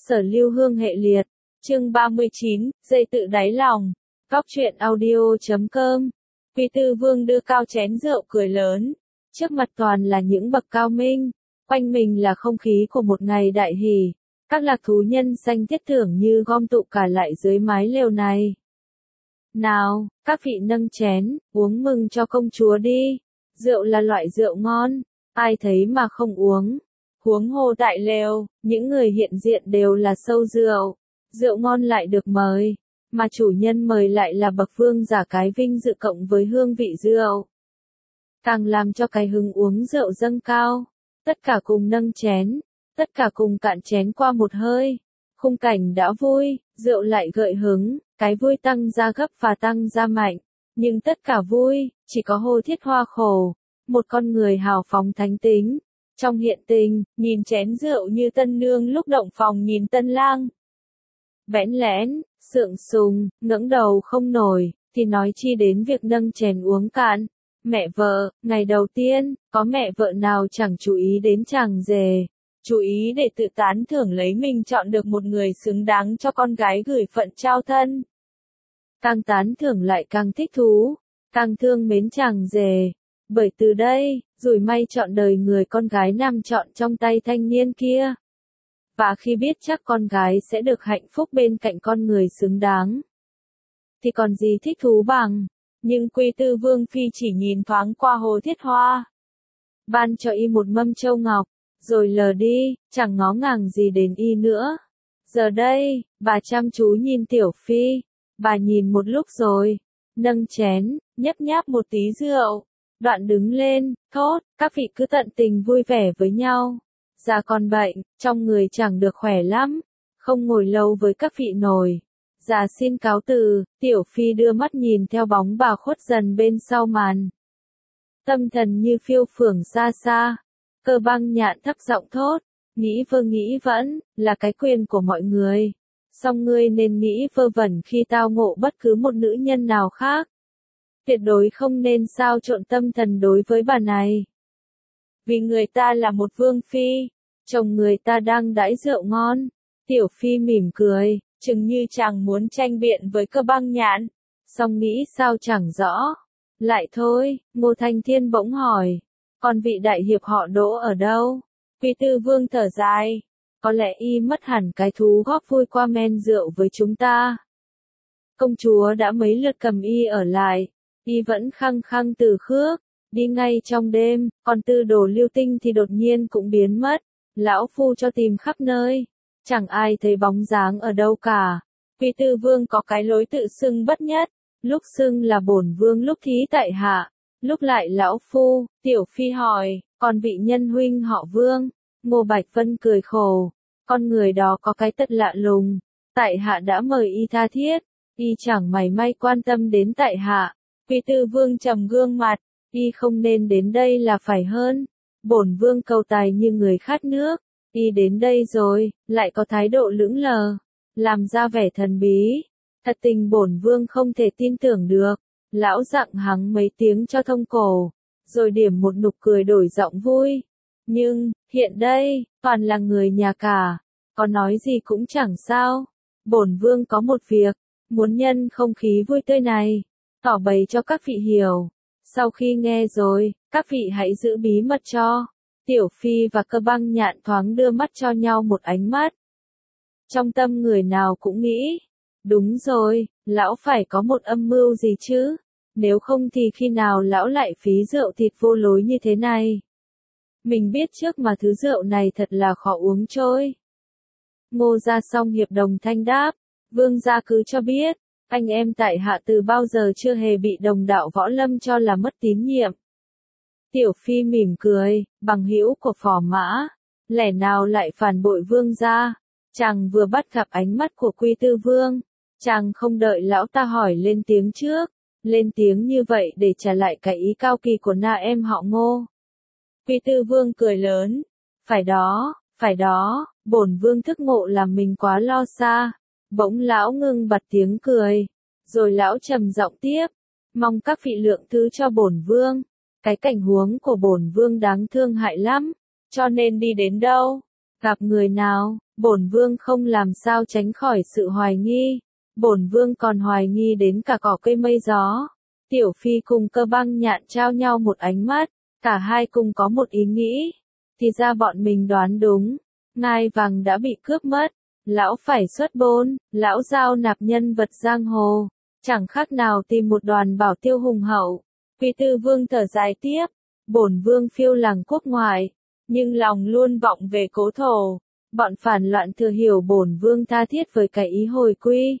Sở Lưu Hương hệ liệt, chương 39, dây tự đáy lòng, góc truyện audio.com. Quy Tư Vương đưa cao chén rượu cười lớn, trước mặt toàn là những bậc cao minh, quanh mình là không khí của một ngày đại hỷ, các lạc thú nhân xanh thiết thưởng như gom tụ cả lại dưới mái lều này. Nào, các vị nâng chén, uống mừng cho công chúa đi, rượu là loại rượu ngon, ai thấy mà không uống. Huống hồ tại lều, những người hiện diện đều là sâu rượu, rượu ngon lại được mời, mà chủ nhân mời lại là bậc vương giả cái vinh dự cộng với hương vị rượu. Càng làm cho cái hứng uống rượu dâng cao, tất cả cùng nâng chén, tất cả cùng cạn chén qua một hơi, khung cảnh đã vui, rượu lại gợi hứng, cái vui tăng ra gấp và tăng ra mạnh, nhưng tất cả vui, chỉ có Hồ Thiết Hoa khổ, một con người hào phóng thánh tính. Trong hiện tình, nhìn chén rượu như tân nương lúc động phòng nhìn tân lang. Bẽn lẽn, sượng sùng, ngẩng đầu không nổi, thì nói chi đến việc nâng chén uống cạn. Mẹ vợ, ngày đầu tiên, có mẹ vợ nào chẳng chú ý đến chàng rể, chú ý để tự tán thưởng lấy mình chọn được một người xứng đáng cho con gái gửi phận trao thân. Càng tán thưởng lại càng thích thú, càng thương mến chàng rể. Bởi từ đây, rủi may chọn đời người con gái nam chọn trong tay thanh niên kia. Và khi biết chắc con gái sẽ được hạnh phúc bên cạnh con người xứng đáng, thì còn gì thích thú bằng. Nhưng Quy Tư Vương Phi chỉ nhìn thoáng qua Hồ Thiết Hoa, ban cho y một mâm châu ngọc, rồi lờ đi, chẳng ngó ngàng gì đến y nữa. Giờ đây, bà chăm chú nhìn Tiểu Phi, bà nhìn một lúc rồi, nâng chén, nhấp nháp một tí rượu. Đoạn đứng lên, thốt, các vị cứ tận tình vui vẻ với nhau. Già còn bệnh, trong người chẳng được khỏe lắm, không ngồi lâu với các vị nổi. Già xin cáo từ, Tiểu Phi đưa mắt nhìn theo bóng bà khuất dần bên sau màn. Tâm thần như phiêu phưởng xa xa, Cơ Băng Nhạn thấp giọng thốt, nghĩ vơ nghĩ vẫn, là cái quyền của mọi người. Song ngươi nên nghĩ vơ vẩn khi tao ngộ bất cứ một nữ nhân nào khác. Tuyệt đối không nên xao trộn tâm thần đối với bà này. Vì người ta là một vương phi, chồng người ta đang đãi rượu ngon. Tiểu Phi mỉm cười, chừng như chàng muốn tranh biện với Cơ Băng Nhạn, song nghĩ sao chẳng rõ. Lại thôi, Ngô Thanh Thiên bỗng hỏi, còn vị đại hiệp họ Đỗ ở đâu? Quy Tư Vương thở dài, có lẽ y mất hẳn cái thú góp vui qua men rượu với chúng ta. Công chúa đã mấy lượt cầm y ở lại. Y vẫn khăng khăng từ khước, đi ngay trong đêm, còn Tư Đồ Lưu Tinh thì đột nhiên cũng biến mất. Lão phu cho tìm khắp nơi, chẳng ai thấy bóng dáng ở đâu cả. Quy Tư Vương có cái lối tự xưng bất nhất, lúc xưng là bổn vương lúc thí tại hạ, lúc lại lão phu. Tiểu Phi hỏi, còn vị nhân huynh họ Vương? Ngô Bạch Vân cười khổ, con người đó có cái tật lạ lùng, tại hạ đã mời y tha thiết, y chẳng mảy may quan tâm đến tại hạ. Quy Tư Vương trầm gương mặt, y không nên đến đây là phải hơn. Bổn vương cầu tài như người khát nước, y đến đây rồi, lại có thái độ lững lờ, làm ra vẻ thần bí. Thật tình bổn vương không thể tin tưởng được. Lão dặng hắng mấy tiếng cho thông cổ, rồi điểm một nụ cười đổi giọng vui. Nhưng, hiện đây, toàn là người nhà cả, có nói gì cũng chẳng sao. Bổn vương có một việc, muốn nhân không khí vui tươi này, tỏ bày cho các vị hiểu. Sau khi nghe rồi, các vị hãy giữ bí mật cho. Tiểu Phi và Cơ Băng Nhạn thoáng đưa mắt cho nhau một ánh mắt. Trong tâm người nào cũng nghĩ, đúng rồi, lão phải có một âm mưu gì chứ, nếu không thì khi nào lão lại phí rượu thịt vô lối như thế này. Mình biết trước mà thứ rượu này thật là khó uống trôi. Ngô Gia Song hiệp đồng thanh đáp, vương gia cứ cho biết. Anh em tại hạ từ bao giờ chưa hề bị đồng đạo võ lâm cho là mất tín nhiệm. Tiểu Phi mỉm cười, bằng hữu của Phò Mã, lẽ nào lại phản bội vương gia? Chàng vừa bắt gặp ánh mắt của Quy Tư Vương, chàng không đợi lão ta hỏi lên tiếng trước, lên tiếng như vậy để trả lại cái ý cao kỳ của na em họ Ngô. Quy Tư Vương cười lớn, phải đó, bổn vương thức ngộ làm mình quá lo xa. Bỗng lão ngưng bật tiếng cười, rồi lão trầm giọng tiếp, mong các vị lượng thứ cho bổn vương, cái cảnh huống của bổn vương đáng thương hại lắm, cho nên đi đến đâu, gặp người nào, Bổn vương không làm sao tránh khỏi sự hoài nghi. Bổn vương còn hoài nghi đến cả cỏ cây mây gió. Tiểu Phi cùng Cơ Băng Nhạn trao nhau một ánh mắt, cả hai cùng có một ý nghĩ. Thì ra bọn mình đoán đúng, ngai vàng đã bị cướp mất, lão phải xuất bôn, lão giao nạp nhân vật giang hồ, chẳng khác nào tìm một đoàn bảo tiêu hùng hậu. Quy Tư Vương thở dài tiếp, bổn vương phiêu làng quốc ngoại, nhưng lòng luôn vọng về cố thổ, bọn phản loạn thừa hiểu bổn vương tha thiết với cái ý hồi quy.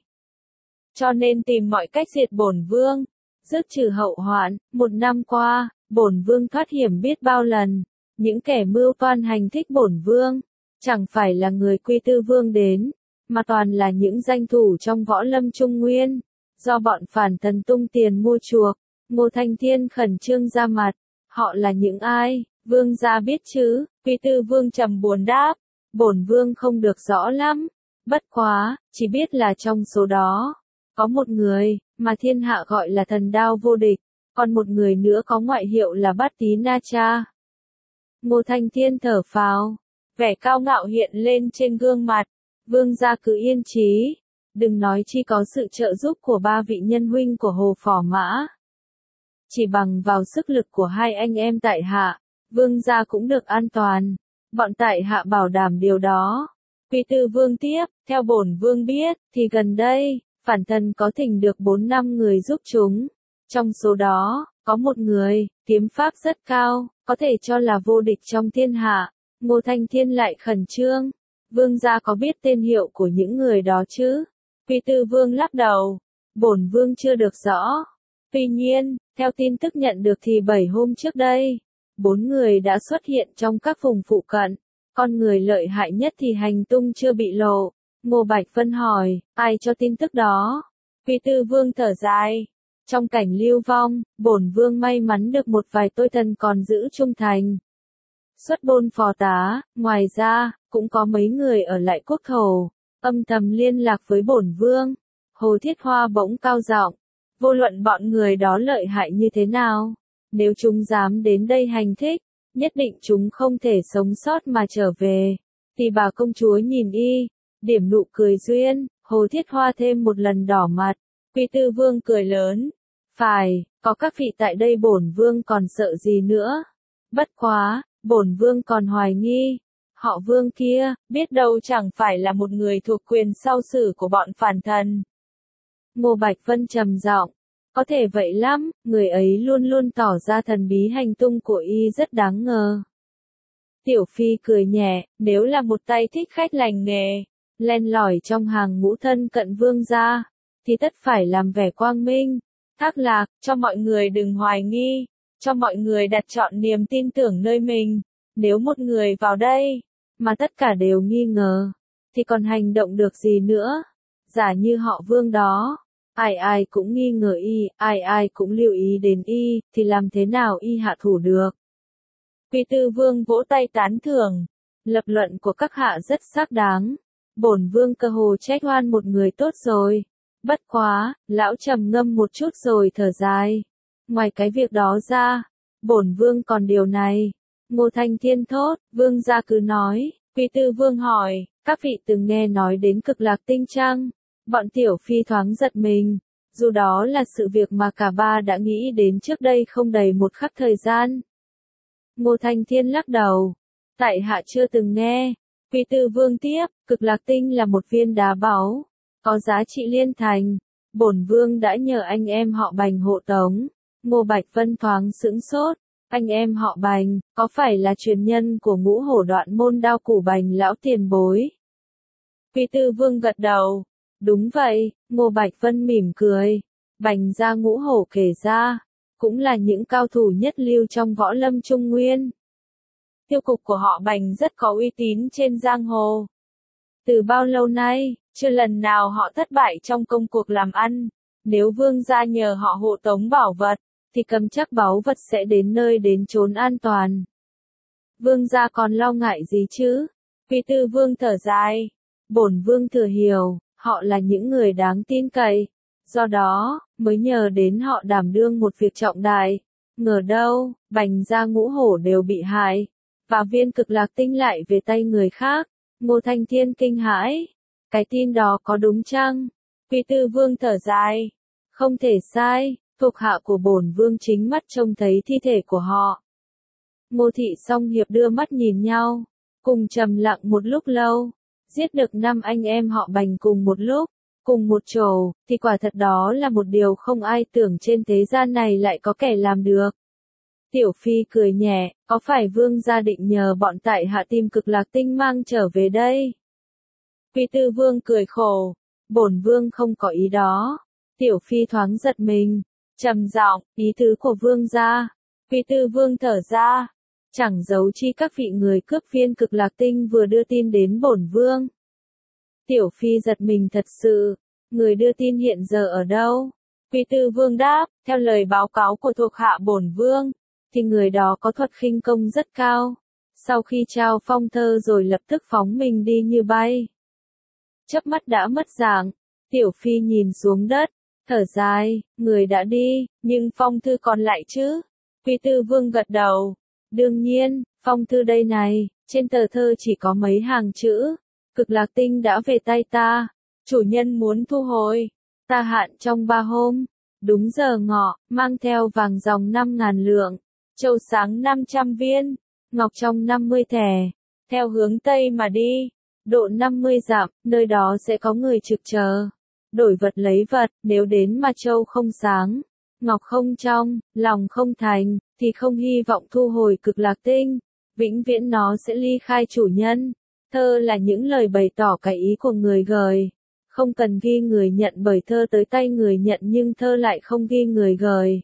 Cho nên tìm mọi cách diệt bổn vương, dứt trừ hậu hoạn. Một năm qua, bổn vương thoát hiểm biết bao lần, những kẻ mưu toan hành thích bổn vương, chẳng phải là người Quy Tư Vương đến, mà toàn là những danh thủ trong võ lâm Trung Nguyên, do bọn phản thần tung tiền mua chuộc. Ngô Thanh Thiên khẩn trương ra mặt, họ là những ai, vương gia biết chứ? Quy Tư Vương trầm buồn đáp, bổn vương không được rõ lắm, bất quá, chỉ biết là trong số đó, có một người, mà thiên hạ gọi là thần đao vô địch, còn một người nữa có ngoại hiệu là Bát Tí Na Cha. Ngô Thanh Thiên thở phào, vẻ cao ngạo hiện lên trên gương mặt, vương gia cứ yên trí, đừng nói chi có sự trợ giúp của ba vị nhân huynh của Hồ Phò Mã. Chỉ bằng vào sức lực của hai anh em tại hạ, vương gia cũng được an toàn, bọn tại hạ bảo đảm điều đó. Quy Tư Vương tiếp, theo bổn vương biết, thì gần đây, phản thần có thỉnh được 4-5 người giúp chúng. Trong số đó, có một người, kiếm pháp rất cao, có thể cho là vô địch trong thiên hạ. Ngô Thanh Thiên lại khẩn trương. Vương gia có biết tên hiệu của những người đó chứ? Quy Tư Vương lắc đầu. Bổn vương chưa được rõ. Tuy nhiên, theo tin tức nhận được thì 7 hôm trước đây, 4 người đã xuất hiện trong các vùng phụ cận. Con người lợi hại nhất thì hành tung chưa bị lộ. Ngô Bạch Vân hỏi, ai cho tin tức đó? Quy Tư Vương thở dài. Trong cảnh lưu vong, bổn vương may mắn được một vài tôi thần còn giữ trung thành. Xuất bôn phò tá, ngoài ra, cũng có mấy người ở lại quốc thổ, âm thầm liên lạc với bổn vương. Hồ Thiết Hoa bỗng cao giọng, vô luận bọn người đó lợi hại như thế nào, nếu chúng dám đến đây hành thích, nhất định chúng không thể sống sót mà trở về. Thì bà công chúa nhìn y, điểm nụ cười duyên, Hồ Thiết Hoa thêm một lần đỏ mặt. Quy Tư Vương cười lớn, phải, có các vị tại đây bổn vương còn sợ gì nữa. Bất quá, bổn vương còn hoài nghi, họ Vương kia, biết đâu chẳng phải là một người thuộc quyền sau sử của bọn phản thần. Ngô Bạch Vân trầm giọng, có thể vậy lắm, người ấy luôn luôn tỏ ra thần bí, hành tung của y rất đáng ngờ. Tiểu Phi cười nhẹ, nếu là một tay thích khách lành nghề, len lỏi trong hàng ngũ thân cận vương gia, thì tất phải làm vẻ quang minh, thác lạc, cho mọi người đừng hoài nghi, cho mọi người đặt trọn niềm tin tưởng nơi mình. Nếu một người vào đây, mà tất cả đều nghi ngờ, thì còn hành động được gì nữa? Giả như họ Vương đó, ai ai cũng nghi ngờ y, ai ai cũng lưu ý đến y, thì làm thế nào y hạ thủ được? Quy Tư Vương vỗ tay tán thưởng, lập luận của các hạ rất xác đáng. Bổn vương cơ hồ trách oan một người tốt rồi. Bất quá, lão trầm ngâm một chút rồi thở dài. Ngoài cái việc đó ra, bổn vương còn điều này. Ngô Thanh Thiên thốt, vương gia cứ nói. Quy Tư Vương hỏi, các vị từng nghe nói đến Cực Lạc Tinh chăng? Bọn Tiểu Phi thoáng giật mình. Dù đó là sự việc mà cả ba đã nghĩ đến trước đây không đầy một khắc thời gian. Ngô Thanh Thiên lắc đầu. Tại hạ chưa từng nghe. Quy Tư Vương tiếp, Cực Lạc Tinh là một viên đá báu, có giá trị liên thành. Bổn vương đã nhờ anh em họ Bành hộ tống. Ngô Bạch Vân thoáng sững sốt. Anh em họ Bành, có phải là truyền nhân của Ngũ Hổ Đoạn Môn Đao Củ Bành lão tiền bối? Quy Tư Vương gật đầu. Đúng vậy, Ngô Bạch Vân mỉm cười. Bành gia Ngũ Hổ kể ra, cũng là những cao thủ nhất lưu trong võ lâm Trung Nguyên. Tiêu cục của họ Bành rất có uy tín trên giang hồ. Từ bao lâu nay, chưa lần nào họ thất bại trong công cuộc làm ăn. Nếu vương gia nhờ họ hộ tống bảo vật, thì cầm chắc báu vật sẽ đến nơi đến chốn an toàn. Vương gia còn lo ngại gì chứ? Quy Tư Vương thở dài. Bổn vương thừa hiểu, họ là những người đáng tin cậy. Do đó, mới nhờ đến họ đảm đương một việc trọng đại. Ngờ đâu, Bành gia Ngũ Hổ đều bị hại, và viên Cực Lạc Tinh lại về tay người khác. Ngô Thanh Thiên kinh hãi. Cái tin đó có đúng chăng? Quy Tư Vương thở dài. Không thể sai, thuộc hạ của bổn vương chính mắt trông thấy thi thể của họ. Ngô Thị Song Hiệp đưa mắt nhìn nhau, cùng trầm lặng một lúc lâu. Giết được 5 anh em họ Bành cùng một lúc, cùng một chỗ, thì quả thật đó là một điều không ai tưởng trên thế gian này lại có kẻ làm được. Tiểu Phi cười nhẹ, có phải vương gia định nhờ bọn tại hạ tìm Cực Lạc Tinh mang trở về đây? Quy Tư Vương cười khổ, bổn vương không có ý đó. Tiểu Phi thoáng giật mình, trầm giọng, ý tứ của vương gia. Quy Tư Vương thở ra, chẳng giấu chi các vị người cướp viên Cực Lạc Tinh vừa đưa tin đến bổn vương. Tiểu Phi giật mình thật sự, người đưa tin hiện giờ ở đâu? Quy Tư Vương đáp, theo lời báo cáo của thuộc hạ bổn vương, thì người đó có thuật khinh công rất cao. Sau khi trao phong thơ rồi lập tức phóng mình đi như bay. Chớp mắt đã mất dạng, Tiểu Phi nhìn xuống đất, thở dài, người đã đi, nhưng phong thư còn lại chứ? Quy Tư Vương gật đầu, đương nhiên, phong thư đây này, trên tờ thơ chỉ có mấy hàng chữ, Cực Lạc Tinh đã về tay ta, chủ nhân muốn thu hồi, ta hạn trong 3 hôm, đúng giờ ngọ, mang theo vàng dòng 5.000 lượng, châu sáng 500 viên, ngọc trong 50 thẻ, theo hướng Tây mà đi, độ 50 dặm, nơi đó sẽ có người trực chờ, đổi vật lấy vật, nếu đến mà châu không sáng, ngọc không trong, lòng không thành, thì không hy vọng thu hồi Cực Lạc Tinh, vĩnh viễn nó sẽ ly khai chủ nhân. Thơ là những lời bày tỏ cái ý của người gửi, không cần ghi người nhận bởi thơ tới tay người nhận nhưng thơ lại không ghi người gửi.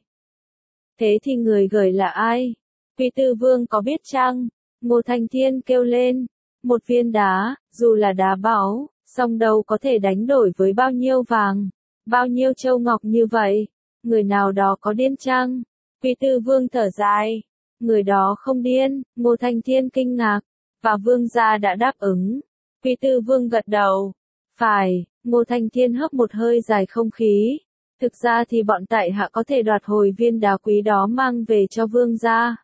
Thế thì người gửi là ai? Quy Tư Vương có biết chăng? Ngô Thanh Thiên kêu lên, một viên đá, dù là đá báu, song đâu có thể đánh đổi với bao nhiêu vàng, bao nhiêu châu ngọc như vậy, người nào đó có điên chăng? Quy Tư Vương thở dài, người đó không điên, Ngô Thanh Thiên kinh ngạc, và vương gia đã đáp ứng. Quy Tư Vương gật đầu, phải, Ngô Thanh Thiên hấp một hơi dài không khí, thực ra thì bọn tại hạ có thể đoạt hồi viên đá quý đó mang về cho vương gia.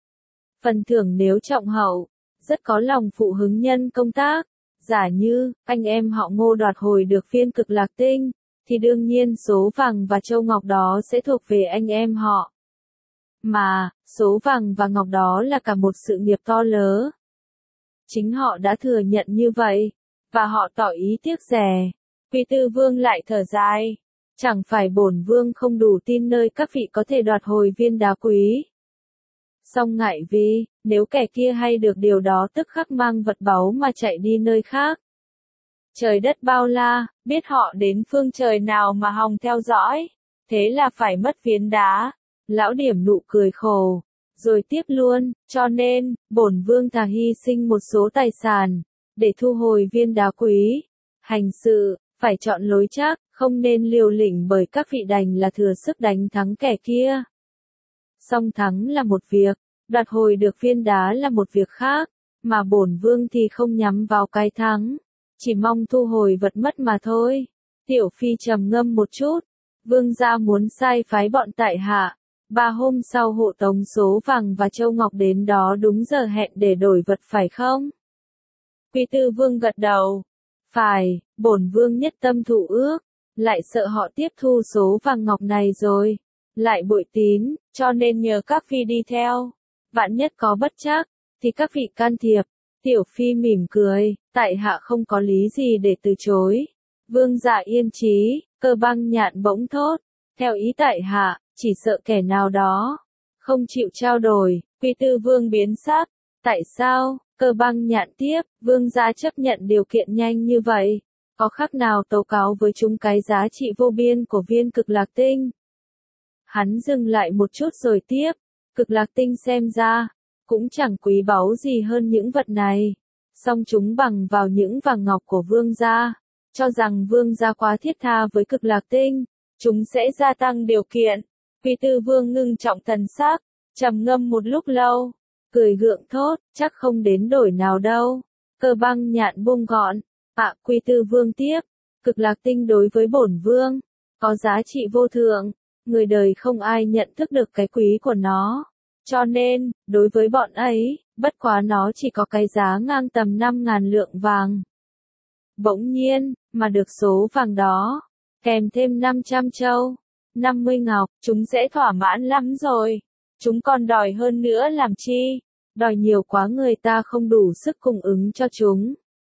Phần thưởng nếu trọng hậu, rất có lòng phụ hứng nhân công tác. Giả như, anh em họ Ngô đoạt hồi được viên Cực Lạc Tinh, thì đương nhiên số vàng và châu ngọc đó sẽ thuộc về anh em họ. Mà, số vàng và ngọc đó là cả một sự nghiệp to lớn. Chính họ đã thừa nhận như vậy, và họ tỏ ý tiếc rẻ. Quy Tư Vương lại thở dài, chẳng phải bổn vương không đủ tin nơi các vị có thể đoạt hồi viên đá quý. Song ngại vì, nếu kẻ kia hay được điều đó tức khắc mang vật báu mà chạy đi nơi khác. Trời đất bao la, biết họ đến phương trời nào mà hòng theo dõi, thế là phải mất viên đá. Lão Điểm nụ cười khổ, rồi tiếp luôn, cho nên, bổn vương thà hy sinh một số tài sản, để thu hồi viên đá quý. Hành sự, phải chọn lối chắc, không nên liều lĩnh bởi các vị đành là thừa sức đánh thắng kẻ kia. Song thắng là một việc, đoạt hồi được viên đá là một việc khác, mà bổn vương thì không nhắm vào cái thắng, chỉ mong thu hồi vật mất mà thôi. Tiểu Phi trầm ngâm một chút, vương gia muốn sai phái bọn tại hạ. 3 hôm sau hộ tống số vàng và châu ngọc đến đó đúng giờ hẹn để đổi vật phải không? Quy Tư Vương gật đầu. Phải, bổn vương nhất tâm thủ ước, lại sợ họ tiếp thu số vàng ngọc này rồi, lại bội tín, cho nên nhờ các phi đi theo. Vạn nhất có bất trắc, thì các vị can thiệp. Tiểu Phi mỉm cười, tại hạ không có lý gì để từ chối. Vương dạ yên chí, Cơ Băng Nhạn bỗng thốt, theo ý tại hạ, chỉ sợ kẻ nào đó không chịu trao đổi. Quy Tư Vương biến sắc, tại sao? Cơ Băng Nhạn tiếp, vương gia chấp nhận điều kiện nhanh như vậy, có khác nào tố cáo với chúng cái giá trị vô biên của viên Cực Lạc Tinh? Hắn dừng lại một chút rồi tiếp, Cực Lạc Tinh xem ra cũng chẳng quý báu gì hơn những vật này, song chúng bằng vào những vàng ngọc của vương gia, cho rằng vương gia quá thiết tha với Cực Lạc Tinh, chúng sẽ gia tăng điều kiện. Quy Tư Vương ngưng trọng thần sắc, trầm ngâm một lúc lâu, cười gượng thốt, chắc không đến đổi nào đâu. Cơ Băng Nhạn buông gọn, Quy Tư Vương tiếp, Cực Lạc Tinh đối với bổn vương có giá trị vô thượng, người đời không ai nhận thức được cái quý của nó, cho nên đối với bọn ấy, Bất quá nó chỉ có cái giá ngang tầm 5.000 lượng vàng. Bỗng nhiên, mà được số vàng đó, kèm thêm 500 châu, 50 ngọc, chúng sẽ thỏa mãn lắm rồi. Chúng còn đòi hơn nữa làm chi? Đòi nhiều quá người ta không đủ sức cung ứng cho chúng.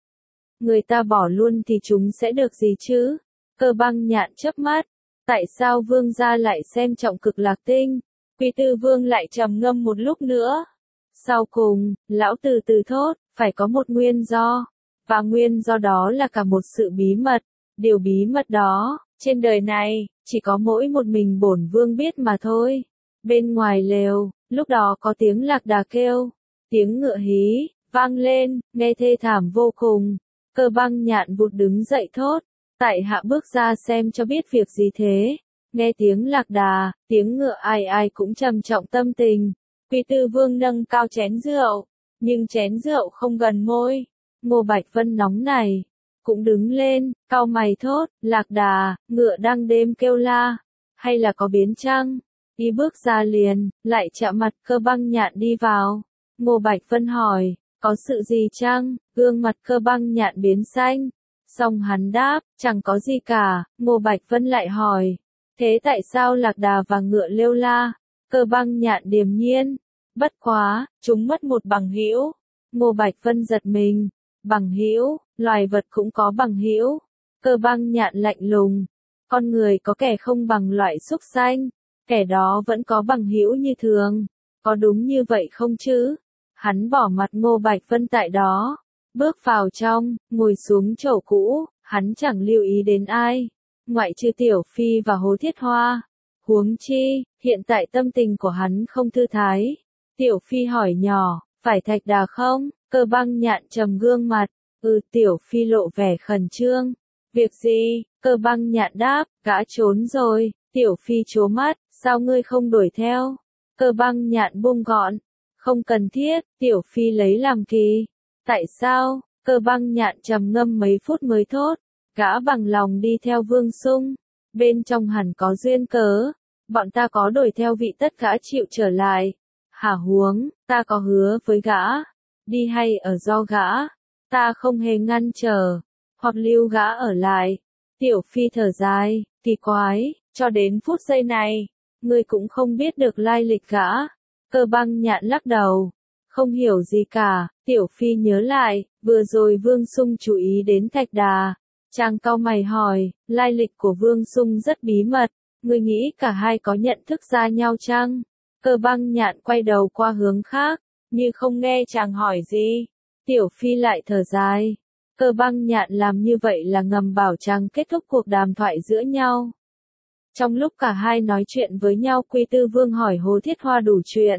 Người ta bỏ luôn thì chúng sẽ được gì chứ? Cơ Băng Nhạn chớp mắt. Tại sao vương gia lại xem trọng Cực Lạc Tinh? Quy Tư Vương lại trầm ngâm một lúc nữa. Sau cùng, lão từ từ thốt, phải có một nguyên do. Và nguyên do đó là cả một sự bí mật. Điều bí mật đó, trên đời này, chỉ có mỗi một mình bổn vương biết mà thôi. Bên ngoài lều, lúc đó có tiếng lạc đà kêu. Tiếng ngựa hí, vang lên, nghe thê thảm vô cùng. Cơ Băng Nhạn vụt đứng dậy thốt. Tại hạ bước ra xem cho biết việc gì thế. Nghe tiếng lạc đà, tiếng ngựa ai ai cũng trầm trọng tâm tình. Quy Tư Vương nâng cao chén rượu, nhưng chén rượu không gần môi. Ngô Bạch Vân nóng này, cũng đứng lên, cau mày thốt, lạc đà, ngựa đang đêm kêu la, hay là có biến chăng? Y bước ra liền, lại chạm mặt Cơ Băng Nhạn đi vào. Ngô Bạch Vân hỏi, có sự gì chăng? Gương mặt Cơ Băng Nhạn biến xanh. Xong hắn đáp, chẳng có gì cả. Ngô Bạch Vân lại hỏi, thế tại sao lạc đà và ngựa lêu la? Cơ Băng Nhạn điềm nhiên, bất quá, chúng mất một bằng hữu. Ngô Bạch Vân giật mình, bằng hữu, loài vật cũng có bằng hữu. Cơ Băng Nhạn lạnh lùng, con người có kẻ không bằng loại súc sanh, kẻ đó vẫn có bằng hữu như thường. Có đúng như vậy không chứ? Hắn bỏ mặt Ngô Bạch Vân tại đó, bước vào trong, ngồi xuống chỗ cũ, hắn chẳng lưu ý đến ai, ngoại trừ Tiểu Phi và Hồ Thiết Hoa. Huống chi, hiện tại tâm tình của hắn không thư thái. Tiểu Phi hỏi nhỏ, phải thạch đà không? Cơ Băng Nhạn trầm gương mặt, Tiểu Phi lộ vẻ khẩn trương. Việc gì? Cơ Băng Nhạn đáp, gã trốn rồi. Tiểu Phi trố mắt, sao ngươi không đuổi theo? Cơ Băng Nhạn buông gọn, không cần thiết. Tiểu Phi lấy làm kỳ. Tại sao? Cơ Băng Nhạn trầm ngâm mấy phút mới thốt, gã bằng lòng đi theo Vương Sung. Bên trong hẳn có duyên cớ. Bọn ta có đuổi theo vị tất gã chịu trở lại. Hả huống, ta có hứa với gã. Đi hay ở do gã. Ta không hề ngăn trở. Hoặc lưu gã ở lại. Tiểu Phi thở dài, kỳ quái, cho đến phút giây này, ngươi cũng không biết được lai lịch gã. Cơ Băng Nhạn lắc đầu. Không hiểu gì cả. Tiểu Phi nhớ lại, vừa rồi Vương Sung chú ý đến thạch đà. Chàng cau mày hỏi, lai lịch của Vương Sung rất bí mật, ngươi nghĩ cả hai có nhận thức ra nhau chăng? Cơ Băng Nhạn quay đầu qua hướng khác, như không nghe chàng hỏi gì. Tiểu Phi lại thở dài. Cơ Băng Nhạn làm như vậy là ngầm bảo chàng kết thúc cuộc đàm thoại giữa nhau. Trong lúc cả hai nói chuyện với nhau, Quy Tư Vương hỏi Hồ Thiết Hoa đủ chuyện.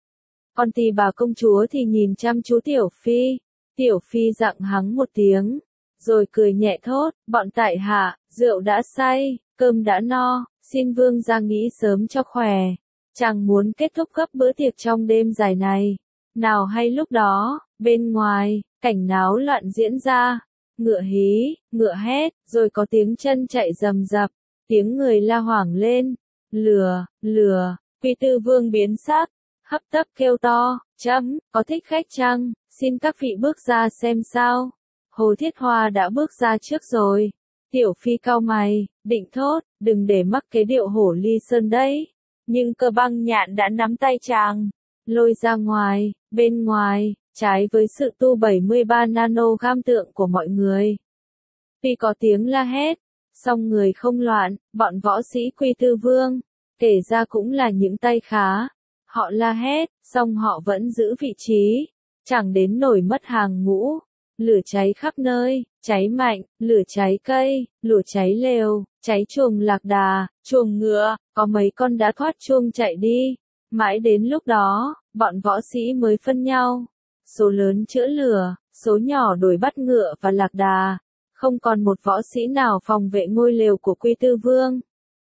Còn Tỳ Bà công chúa thì nhìn chăm chú Tiểu Phi. Tiểu Phi dặng hắng một tiếng, rồi cười nhẹ thốt, bọn tại hạ, rượu đã say, cơm đã no, xin vương gia nghĩ sớm cho khỏe. Chàng muốn kết thúc gấp bữa tiệc trong đêm dài này. Nào hay lúc đó, bên ngoài, cảnh náo loạn diễn ra. Ngựa hí, ngựa hét, rồi có tiếng chân chạy rầm rập, tiếng người la hoảng lên. Lừa, lừa, Quy Tư Vương biến sắc, hấp tấp kêu to, có thích khách chăng, xin các vị bước ra xem sao. Hồ Thiết Hoa đã bước ra trước rồi. Tiểu Phi cau mày, định thốt, đừng để mắc cái điệu hổ ly sơn đấy. Nhưng Cơ Băng Nhạn đã nắm tay chàng, lôi ra ngoài. Bên ngoài, trái với sự tu 73 nanogam tượng của mọi người. Tuy có tiếng la hét, song người không loạn, bọn võ sĩ Quy Tư Vương, kể ra cũng là những tay khá. Họ la hét, song họ vẫn giữ vị trí, chẳng đến nổi mất hàng ngũ. Lửa cháy khắp nơi, cháy mạnh, lửa cháy cây, lửa cháy lều, cháy chuồng lạc đà, chuồng ngựa, có mấy con đã thoát chuông chạy đi. Mãi đến lúc đó, bọn võ sĩ mới phân nhau. Số lớn chữa lửa, số nhỏ đuổi bắt ngựa và lạc đà. Không còn một võ sĩ nào phòng vệ ngôi lều của Quy Tư Vương.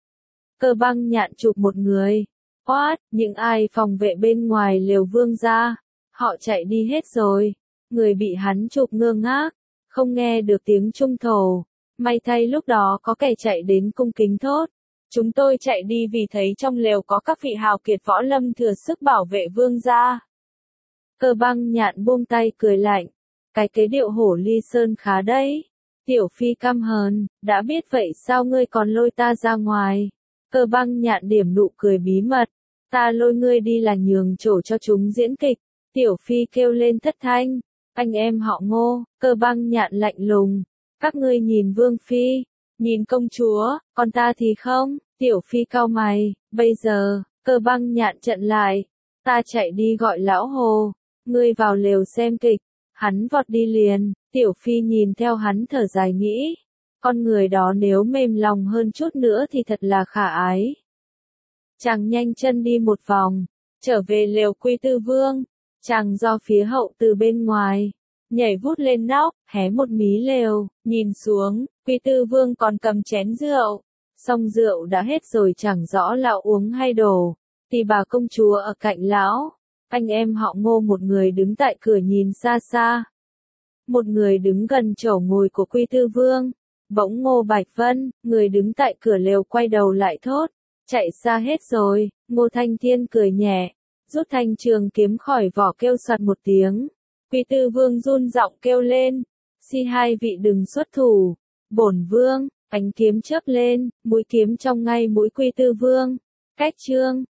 Cơ Băng Nhạn chụp một người. Oát, những ai phòng vệ bên ngoài lều vương gia, họ chạy đi hết rồi. Người bị hắn chụp ngơ ngác, không nghe được tiếng trung thổ. May thay lúc đó có kẻ chạy đến cung kính thốt. Chúng tôi chạy đi vì thấy trong lều có các vị hào kiệt võ lâm thừa sức bảo vệ vương gia. Cơ Băng Nhạn buông tay cười lạnh. Cái kế điệu hổ ly sơn khá đấy. Tiểu Phi căm hờn, đã biết vậy sao ngươi còn lôi ta ra ngoài? Cơ Băng Nhạn điểm nụ cười bí mật. Ta lôi ngươi đi là nhường chỗ cho chúng diễn kịch. Tiểu Phi kêu lên thất thanh. Anh em họ Ngô. Cơ Băng Nhạn lạnh lùng. Các ngươi nhìn Vương Phi, nhìn công chúa, còn ta thì không. Tiểu Phi cau mày. Bây giờ, Cơ Băng Nhạn trận lại. Ta chạy đi gọi lão Hồ. Ngươi vào lều xem kịch. Hắn vọt đi liền. Tiểu Phi nhìn theo hắn thở dài nghĩ. Con người đó nếu mềm lòng hơn chút nữa thì thật là khả ái. Chàng nhanh chân đi một vòng, trở về lều Quy Tư Vương. Chàng do phía hậu từ bên ngoài, nhảy vút lên nóc, hé một mí lều, nhìn xuống, Quy Tư Vương còn cầm chén rượu. Xong rượu đã hết rồi chẳng rõ lão uống hay đổ. Thì bà công chúa ở cạnh lão. Anh em họ Ngô một người đứng tại cửa nhìn xa xa. Một người đứng gần chỗ ngồi của Quy Tư Vương. Bỗng Ngô Bạch Vân, người đứng tại cửa lều quay đầu lại thốt. Chạy xa hết rồi. Ngô Thanh Thiên cười nhẹ, rút thanh trường kiếm khỏi vỏ kêu soạt một tiếng. Quy Tư Vương run giọng kêu lên. Xin hai vị đừng xuất thủ. Bổn Vương, ánh kiếm chớp lên, mũi kiếm trong ngay mũi Quy Tư Vương. Cách chương